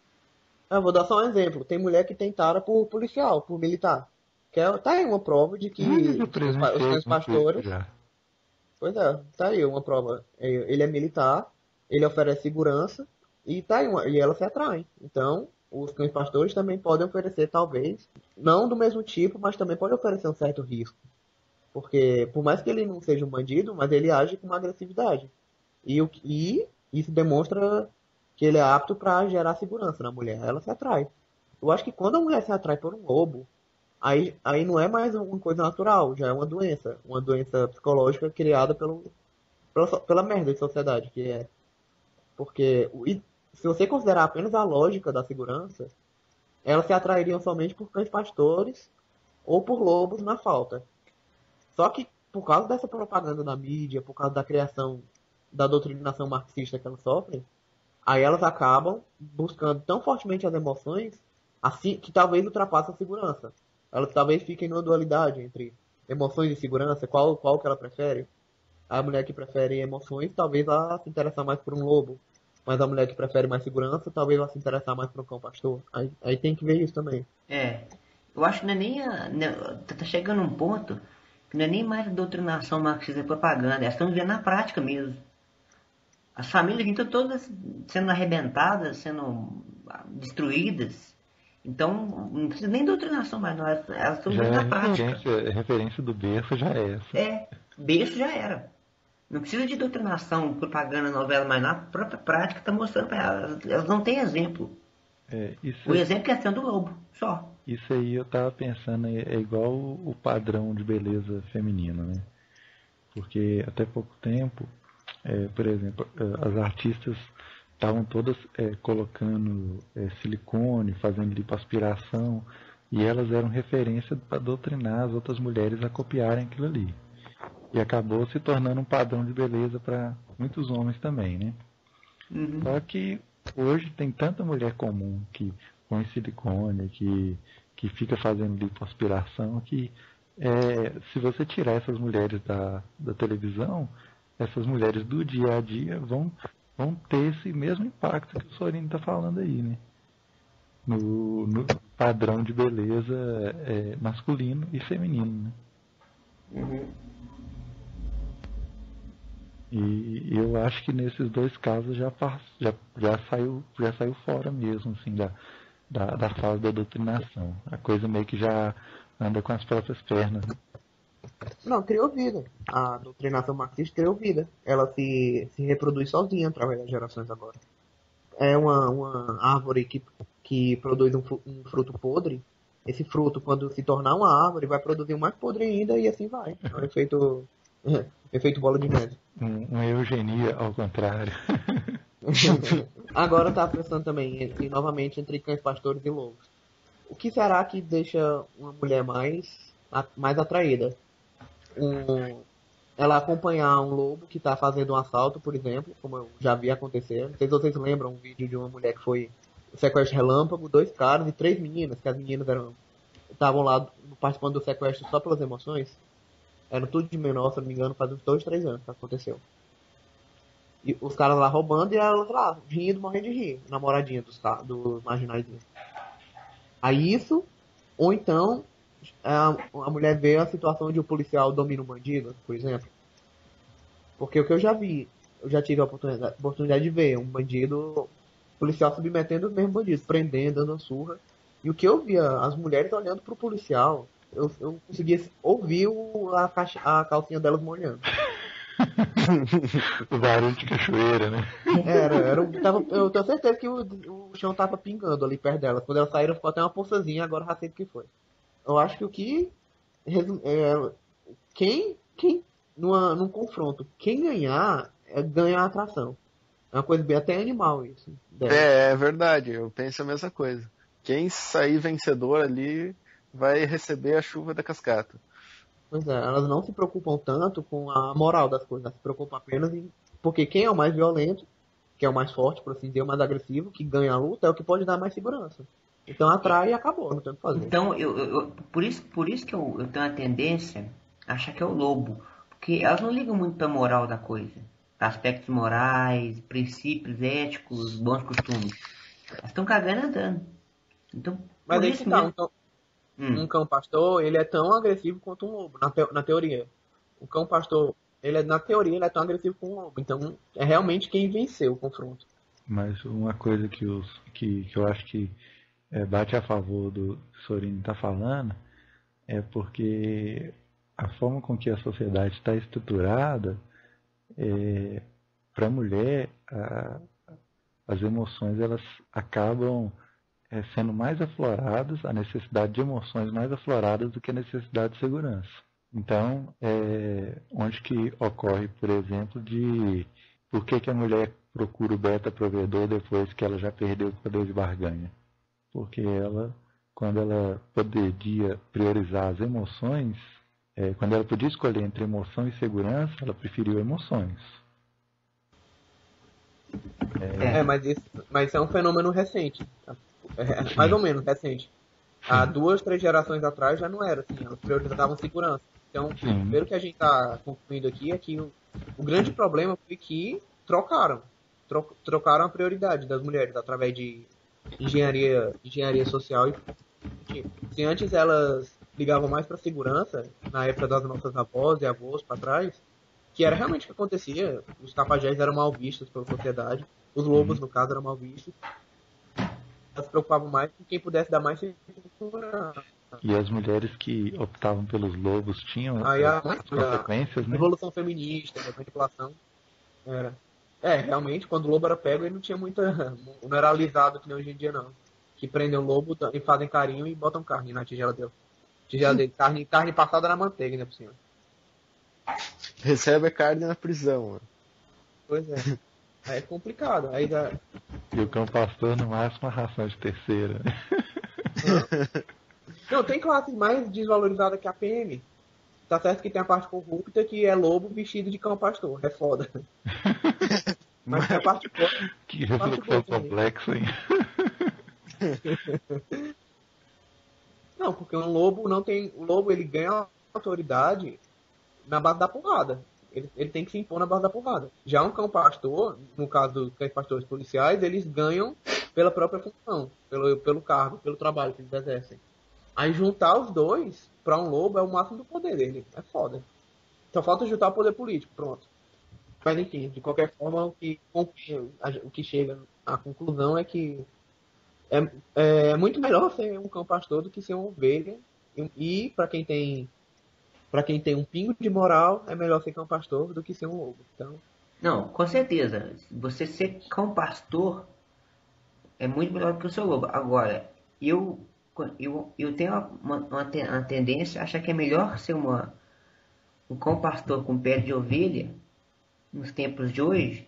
Eu vou dar só um exemplo. Tem mulher que tem tara por policial, por militar. Que é, tá aí uma prova de que Hum, eu os, os, pa- os presenciei cães muito pastores... isso já. Pois é, tá aí uma prova. É, ele é militar, ele oferece segurança e tá aí uma, e ela se atrai. Então, os cães pastores também podem oferecer, talvez, não do mesmo tipo, mas também pode oferecer um certo risco. Porque, por mais que ele não seja um bandido, mas ele age com uma agressividade. E, o, e isso demonstra que ele é apto para gerar segurança na mulher. Ela se atrai. Eu acho que quando a mulher se atrai por um lobo, aí, aí não é mais uma coisa natural, já é uma doença. Uma doença psicológica criada pelo, pela, so- pela merda de sociedade que é. Porque o- e se você considerar apenas a lógica da segurança, elas se atrairiam somente por cães pastores ou por lobos na falta. Só que por causa dessa propaganda na mídia, por causa da criação da doutrinação marxista que elas sofrem, aí elas acabam buscando tão fortemente as emoções assim que talvez ultrapasse a segurança. Elas talvez fiquem numa dualidade entre emoções e segurança, qual, qual que ela prefere. A mulher que prefere emoções, talvez vá se interessar mais por um lobo. Mas a mulher que prefere mais segurança, talvez vá se interessar mais por um cão pastor. Aí, aí tem que ver isso também. É. Eu acho que não é nem a, não, tá chegando um ponto que não é nem mais a doutrinação marxista e propaganda. Elas estão vivendo na prática mesmo. As famílias estão todas sendo arrebentadas, sendo destruídas. Então, não precisa nem doutrinação mais, não. Elas, elas estão Já vivendo é na prática. referência, referência do berço, já é essa. É, berço já era. Não precisa de doutrinação, propaganda, novela, mas na própria prática está mostrando para elas. Elas não têm exemplo. É, isso, O exemplo é a questão do lobo, só. isso aí eu tava pensando, é, é igual o, o padrão de beleza feminino, né? Porque até pouco tempo, é, por exemplo, é, as artistas estavam todas é, colocando é, silicone, fazendo lipoaspiração, e elas eram referência para doutrinar as outras mulheres a copiarem aquilo ali. E acabou se tornando um padrão de beleza para muitos homens também, né? Uhum. Só que hoje tem tanta mulher comum que põe silicone, que, que fica fazendo lipoaspiração, que é, se você tirar essas mulheres da, da televisão, essas mulheres do dia a dia vão, vão ter esse mesmo impacto que o Sorino está falando aí, né? No, no padrão de beleza é, masculino e feminino, né? Uhum. E eu acho que nesses dois casos já, já, já, saiu, já saiu fora mesmo, assim, da, da, da fase da doutrinação. A coisa meio que já anda com as próprias pernas. Né? Não, criou vida. A doutrinação marxista criou vida. Ela se, se reproduz sozinha através das gerações agora. É uma, uma árvore que, que produz um, um fruto podre. Esse fruto, quando se tornar uma árvore, vai produzir um mais podre ainda e assim vai. É um efeito, efeito bola de neve. Um, uma eugenia ao contrário. Agora tá pensando também, entre, novamente, entre cães pastores e lobos. O que será que deixa uma mulher mais, mais atraída? Um, ela acompanhar um lobo que está fazendo um assalto, por exemplo, como eu já vi acontecer. Não sei se vocês lembram um vídeo de uma mulher que foi sequestro relâmpago, dois caras e três meninas, que as meninas eram estavam lá participando do sequestro só pelas emoções. Era tudo de menor, se não me engano, faz uns dois, três anos que aconteceu. E os caras lá roubando e elas lá, rindo, morrendo de rir. Namoradinha dos, dos marginais. Aí isso, ou então, a, a mulher vê a situação de o um policial domina um bandido, por exemplo. Porque o que eu já vi, eu já tive a oportunidade, oportunidade de ver um bandido, policial submetendo os mesmos bandidos, prendendo, dando surra. E o que eu via, as mulheres olhando pro policial, eu, eu conseguia ouvir o, a, caixa, a calcinha delas molhando. O barulho de cachoeira, né? Era, era um, tava, eu tenho certeza que o, o chão tava pingando ali perto delas. Quando elas saíram, ficou até uma poçazinha, agora já sei o que foi. Eu acho que o que. É, quem. quem numa, num confronto, quem ganhar, é, ganha a atração. É uma coisa bem até animal isso. Dela. É, é verdade, eu penso a mesma coisa. Quem sair vencedor ali vai receber a chuva da cascata. Pois é, elas não se preocupam tanto com a moral das coisas, elas se preocupam apenas em... Porque quem é o mais violento, que é o mais forte, por assim dizer, o mais agressivo, que ganha a luta, é o que pode dar mais segurança. Então atrai e acabou, não tem o que fazer. Então, eu, eu, por, isso, por isso que eu, eu tenho a tendência a achar que é o lobo. Porque elas não ligam muito pra moral da coisa. Aspectos morais, princípios éticos, bons costumes. Elas estão cagando andando. Então, Mas por aí isso que tá, mesmo... então, hum. um cão pastor, ele é tão agressivo quanto um lobo, na, te, na teoria. O cão pastor, ele é, na teoria, ele é tão agressivo como um lobo. Então, é realmente quem venceu o confronto. Mas uma coisa que, os, que, que eu acho que é, bate a favor do que o Sorino está falando é porque a forma com que a sociedade está estruturada, é, para a mulher, a, as emoções elas acabam é, sendo mais afloradas, a necessidade de emoções mais afloradas do que a necessidade de segurança. Então, é, onde que ocorre, por exemplo, de por que, que a mulher procura o beta provedor depois que ela já perdeu o poder de barganha? Porque ela, quando ela poderia priorizar as emoções, é, quando ela podia escolher entre emoção e segurança, ela preferiu emoções. É, é mas, isso, mas isso é um fenômeno recente. É, mais ou menos recente. Há duas, três gerações atrás já não era assim, elas priorizavam segurança. Então, Sim. pelo que a gente está concluindo aqui, é que o, o grande problema foi que trocaram. Tro, trocaram a prioridade das mulheres através de engenharia, engenharia social. E, tipo, se antes elas ligavam mais para segurança, na época das nossas avós e avós para trás, que era realmente o que acontecia, os capajés eram mal vistos pela sociedade, os lobos, no caso, eram mal vistos. Elas se preocupavam mais com quem pudesse dar mais segurança. E as mulheres que optavam pelos lobos tinham Aí a, as consequências, a né? revolução feminista, a manipulação. Era. É, realmente, quando o lobo era pego, ele não tinha muita. Não era alisado que nem hoje em dia, não. Que prendem o lobo e fazem carinho e botam carne na tigela dele. Tigela dele. Carne, carne passada na manteiga, né, por cima. Recebe a carne na prisão, mano. Pois é. Aí é complicado. Aí já. E o cão pastor, no máximo, a ração de terceira. Não, tem classes mais desvalorizadas que a P M. Tá certo que tem a parte corrupta que é lobo vestido de cão pastor. É foda. Mas tem a parte boa. Que Parte reflexão boa também. complexa, hein? Não, porque um lobo não tem. O lobo ele ganha autoridade na base da porrada. Ele, ele tem que se impor na base da porrada. Já um cão pastor, no caso dos cães pastores policiais, eles ganham pela própria função, pelo, pelo cargo, pelo trabalho que eles exercem. Aí juntar os dois pra um lobo é o máximo do poder dele. É foda. Só falta juntar o poder político, pronto. Mas enfim, de qualquer forma, o que, o que chega à conclusão é que é, é muito melhor ser um cão pastor do que ser uma ovelha. E, e para quem tem para quem tem um pingo de moral, é melhor ser cão pastor do que ser um lobo. Então, Não, com certeza. Você ser cão pastor é muito melhor do que o seu lobo. Agora, eu, eu, eu tenho uma, uma, ten- uma tendência a achar que é melhor ser uma, um cão pastor com pele de ovelha nos tempos de hoje.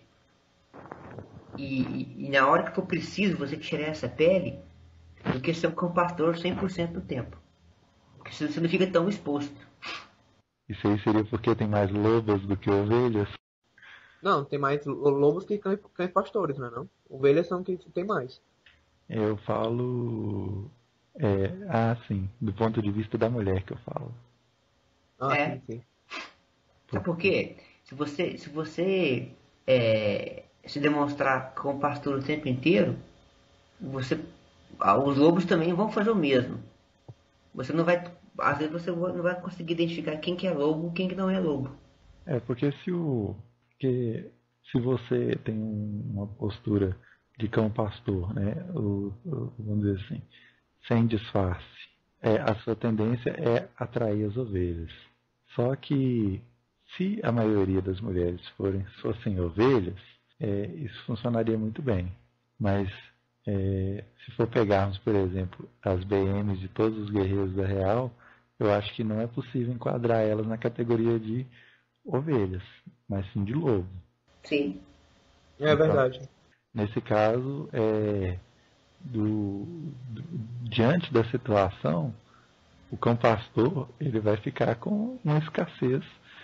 E, e, e na hora que for preciso você tirar essa pele, do que ser um cão pastor cem por cento do tempo. Porque senão você não fica tão exposto. Isso aí seria porque tem mais lobas do que ovelhas? não, tem mais lo- lobos que cães, cães pastores, não é não? Ovelhas são que tem mais. Eu falo. É, ah, sim, do ponto de vista da mulher que eu falo. Ah, É. sim, sim. Sabe por quê? Se você, se você é, se demonstrar como pastor o tempo inteiro, você, ah, os lobos também vão fazer o mesmo. Você não vai, às vezes você não vai conseguir identificar quem que é lobo e quem que não é lobo. É, porque se o. Porque se você tem um- uma postura de cão pastor, né? O, o- vamos dizer assim, sem disfarce, é, a sua tendência é atrair as ovelhas. Só que se a maioria das mulheres forem, fossem ovelhas, é, isso funcionaria muito bem. Mas é, se for pegarmos, por exemplo, as B Ms de todos os guerreiros da Real, eu acho que não é possível enquadrar elas na categoria de ovelhas, mas sim de lobo. Sim. É Então, verdade. Nesse caso, é, do, do- diante da situação, o cão pastor ele vai ficar com uma escassez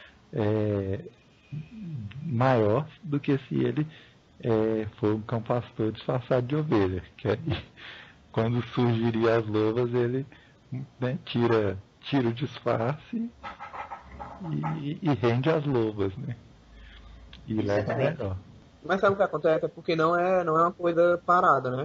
é, maior do que se ele é, for um cão pastor disfarçado de ovelha. Que aí, quando surgiria as lobas, ele né, tira, tira o disfarce e, e rende as lobas, né? E leva Exatamente. melhor. Mas sabe o que acontece? É porque não é, não é uma coisa parada, né?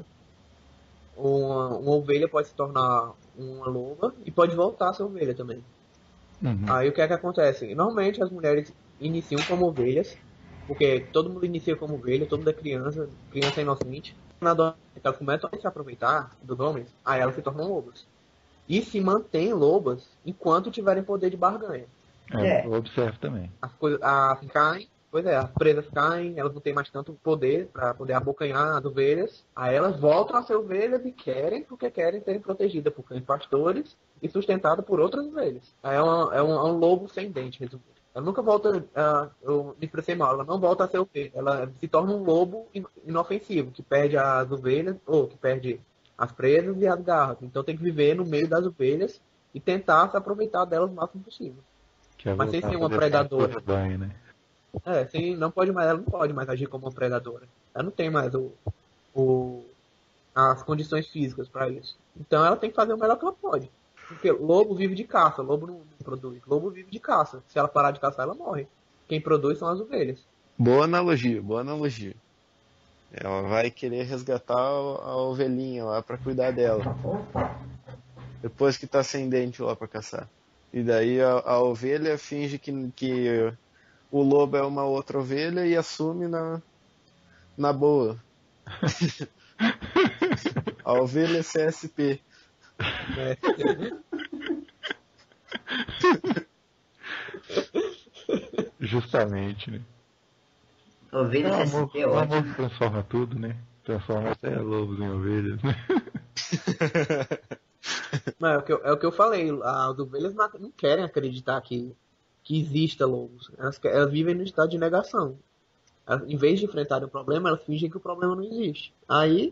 Uma, uma ovelha pode se tornar uma loba e pode voltar a ser ovelha também. Uhum. Aí o que é que acontece? Normalmente as mulheres iniciam como ovelhas, porque todo mundo inicia como ovelha, todo mundo é criança, criança é inocente. Na adolescência elas começam a se aproveitar dos homens, aí elas se tornam lobas. E se mantêm lobas enquanto tiverem poder de barganha. É, É. eu observo também. As coisas as caem, pois é, as presas caem, elas não têm mais tanto poder para poder abocanhar as ovelhas. Aí elas voltam a ser ovelhas e querem, porque querem serem protegidas por cães pastores e sustentadas por outras ovelhas. Aí é, uma, é, um, é um lobo sem dente, resumindo. Ela nunca volta, uh, eu me expressei mal, ela não volta a ser ovelha. Ela se torna um lobo in- inofensivo, que perde as ovelhas, ou que perde as presas e as garras. Então tem que viver no meio das ovelhas e tentar se aproveitar delas o máximo possível. Que é Mas sem voltar ser a uma fazer predadora. parte do rebanho, né? É, sim, não pode mais, ela não pode mais agir como uma predadora. Ela não tem mais o, o, as condições físicas para isso. Então ela tem que fazer o melhor que ela pode. Porque lobo vive de caça, lobo não produz. Lobo vive de caça. Se ela parar de caçar, ela morre. Quem produz são as ovelhas. Boa analogia, boa analogia. Ela vai querer resgatar a ovelhinha lá pra cuidar dela. Depois que tá sem dente lá pra caçar. E daí a, a ovelha finge que, que o lobo é uma outra ovelha e assume na, na boa. A ovelha C S P. Né? Justamente, né? Ovelha O C amor, S P é o amor ótimo. transforma tudo, né? Transforma até lobos em ovelhas, né? Não, é, o que eu, é o que eu falei. As ovelhas não, não querem acreditar que, que exista lobos. Elas, que- elas vivem no estado de negação. Elas, em vez de enfrentarem o problema, elas fingem que o problema não existe. Aí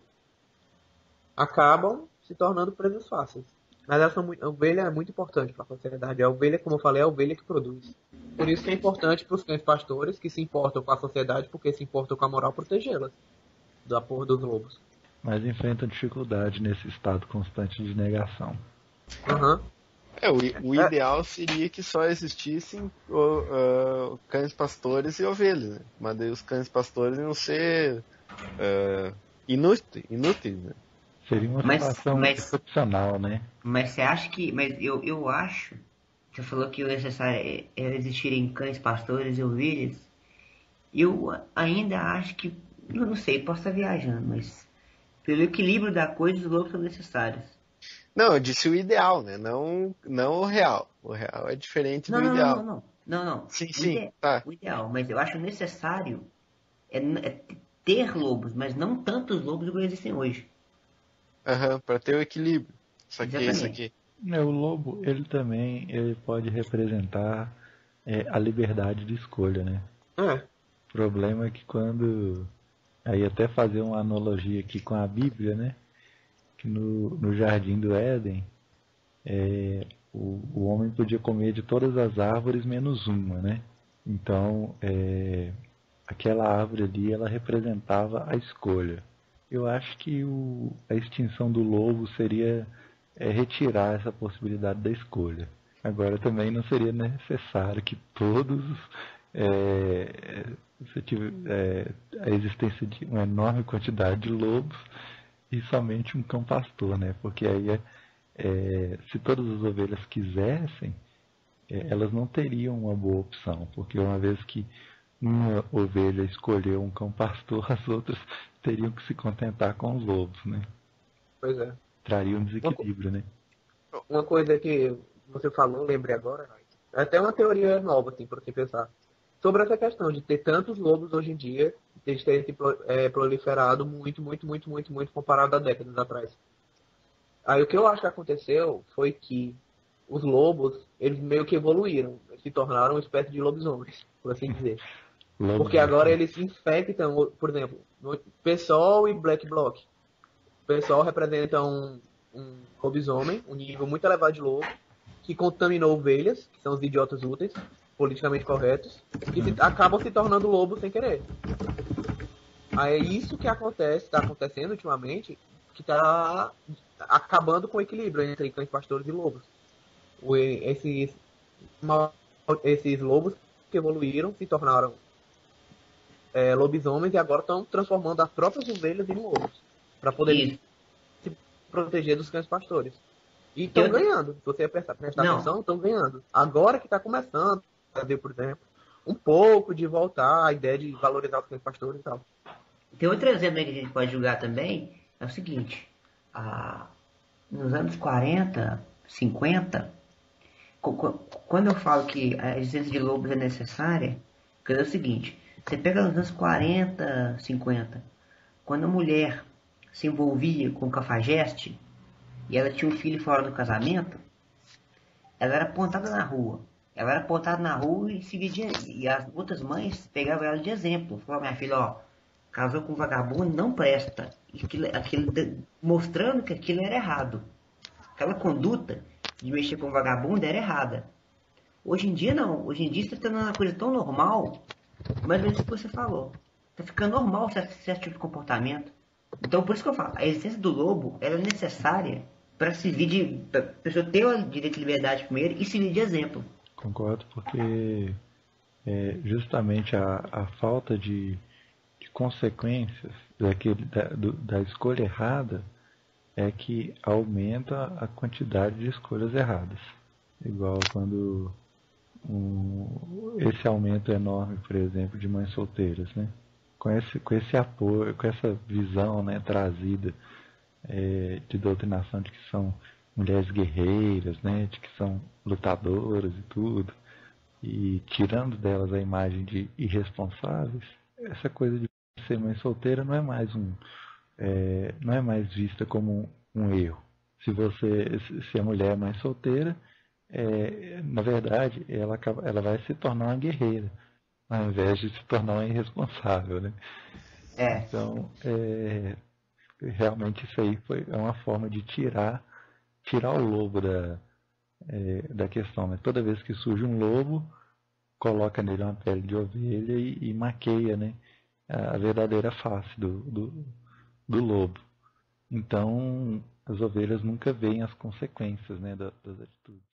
acabam se tornando presas fáceis. Mas elas são muito, a ovelha é muito importante para a sociedade. A ovelha, como eu falei, é a ovelha que produz. Por isso que é importante para os cães pastores que se importam com a sociedade, porque se importam com a moral, protegê-las da porra dos lobos. Mas enfrentam dificuldade nesse estado constante de negação. Aham. É, o, i- o ideal seria que só existissem o, ah, cães pastores e ovelhas, né? Mas daí os cães pastores iam ser ah, inúteis, inúteis, né? Seria uma Mas- situação mas- excepcional, né? Mas você acha que. Mas eu, eu acho. Você falou que o necessário é, é existirem cães, pastores e ovelhas. Eu ainda acho que. Eu não sei, posso estar viajando, mas. Pelo equilíbrio da coisa, os lobos são necessários. Não, eu disse o ideal, né? Não, não o real. O real é diferente Não, do não, não, ideal. não, não. Não, não. Sim, O sim, ide- tá. O ideal, mas eu acho necessário é, é ter lobos, mas não tantos lobos como existem hoje. Aham, pra ter o equilíbrio. Isso aqui, isso Exatamente. aqui. É, o lobo, ele também ele pode representar é, a liberdade de escolha, né? É. O problema é que quando... Aí até fazer uma analogia aqui com a Bíblia, né? Que no, no Jardim do Éden, é, o, o homem podia comer de todas as árvores menos uma, né? Então, é, aquela árvore ali, ela representava a escolha. Eu acho que o, a extinção do lobo seria é, retirar essa possibilidade da escolha. Agora também não seria necessário que todos é, você tive, é, a existência de uma enorme quantidade de lobos e somente um cão pastor, né? Porque aí é, é, se todas as ovelhas quisessem, é, elas não teriam uma boa opção, porque uma vez que uma ovelha escolheu um cão pastor, as outras teriam que se contentar com os lobos, né? Pois é. Traria um desequilíbrio, né? Uma coisa que você falou, lembrei agora, é até uma teoria nova, assim, para você pensar. Sobre essa questão de ter tantos lobos hoje em dia, de eles terem se pro- é, proliferado muito, muito, muito, muito, muito comparado a décadas atrás. Aí o que eu acho que aconteceu foi que os lobos, eles meio que evoluíram, se tornaram uma espécie de lobisomens, por assim dizer. Lobos Porque agora eles infectam, por exemplo, no- Pessoal e Black Bloc. O Pessoal representa um, um lobisomem, um nível muito elevado de lobo, que contaminou ovelhas, que são os idiotas úteis, politicamente corretos, que se- acabam se tornando lobos sem querer. Aí é isso que acontece, está acontecendo ultimamente, que está acabando com o equilíbrio entre cães pastores e lobos. O- esses, mal- esses lobos que evoluíram se tornaram é, lobisomens e agora estão transformando as próprias ovelhas em lobos para poder Isso. se proteger dos cães pastores. E estão Eu- ganhando. Se você prestar, prestar Não. atenção, estão ganhando. Agora que está começando, no Brasil, por exemplo, um pouco de voltar a ideia de valorizar os cães pastores e tal. Tem outro exemplo aí que a gente pode julgar também, é o seguinte, ah, nos anos quarenta, cinquenta, co- co- quando eu falo que a existência de lobos é necessária, quer dizer o seguinte, você pega nos anos quarenta, cinquenta, quando a mulher se envolvia com cafajeste e ela tinha um filho fora do casamento, ela era apontada na rua. Ela era apontada na rua e seguia de, e as outras mães pegavam ela de exemplo. Falavam, minha filha, ó, casou com um vagabundo, não presta. E aquilo, aquilo, mostrando que aquilo era errado. Aquela conduta de mexer com um vagabundo era errada. Hoje em dia não. Hoje em dia está tendo uma coisa tão normal, mais ou menos o que você falou. Está ficando normal certo, certo tipo de comportamento. Então por isso que eu falo, a existência do lobo ela é necessária para servir de. Pra pessoa ter o direito de liberdade primeiro e servir de exemplo. Concordo, porque é, justamente a, a falta de, de consequências daquele, da, do, da escolha errada é que aumenta a quantidade de escolhas erradas. Igual quando um, esse aumento enorme, por exemplo, de mães solteiras, né? Com esse, com esse apoio, com essa visão, né, trazida é, de doutrinação de que são mulheres guerreiras, né, de que são lutadoras e tudo, e tirando delas a imagem de irresponsáveis, essa coisa de ser mãe solteira não é mais um, é, não é mais vista como um, um erro. Se você, se a mulher é mãe solteira, é, na verdade, ela, acaba, ela vai se tornar uma guerreira, ao invés de se tornar uma irresponsável, né? É. Então, é, realmente isso aí foi é uma forma de tirar, tirar o lobo da, é, da questão, né? Toda vez que surge um lobo, coloca nele uma pele de ovelha e, e maqueia, né, a verdadeira face do, do, do lobo. Então, as ovelhas nunca veem as consequências, né, das, das atitudes.